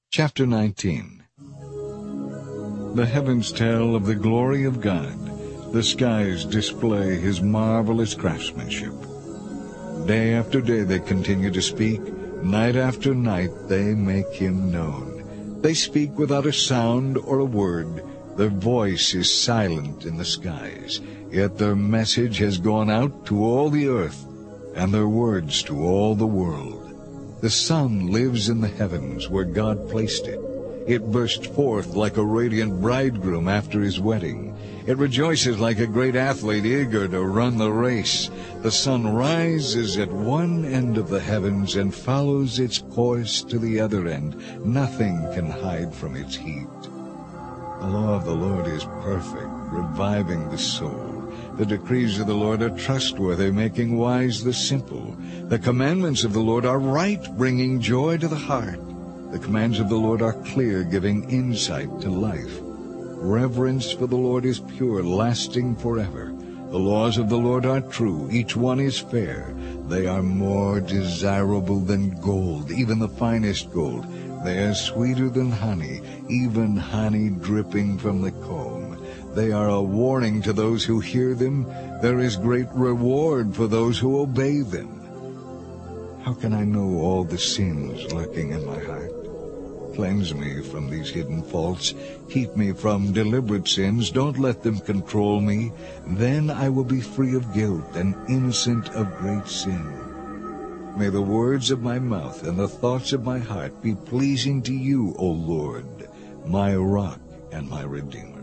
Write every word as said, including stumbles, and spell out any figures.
Chapter nineteen. The heavens tell of the glory of God. The skies display his marvelous craftsmanship. Day after day they continue to speak. Night after night they make him known. They speak without a sound or a word. Their voice is silent in the skies. Yet their message has gone out to all the earth, and their words to all the world. The sun lives in the heavens where God placed it. It burst forth like a radiant bridegroom after his wedding. It rejoices like a great athlete eager to run the race. The sun rises at one end of the heavens and follows its course to the other end. Nothing can hide from its heat. The law of the Lord is perfect, reviving the soul. The decrees of the Lord are trustworthy, making wise the simple. The commandments of the Lord are right, bringing joy to the heart. The commands of the Lord are clear, giving insight to life. Reverence for the Lord is pure, lasting forever. The laws of the Lord are true, each one is fair. They are more desirable than gold, even the finest gold. They are sweeter than honey, even honey dripping from the comb. They are a warning to those who hear them. There is great reward for those who obey them. How can I know all the sins lurking in my heart? Cleanse me from these hidden faults. Keep me from deliberate sins. Don't let them control me. Then I will be free of guilt and innocent of great sin. May the words of my mouth and the thoughts of my heart be pleasing to you, O Lord, my rock and my redeemer.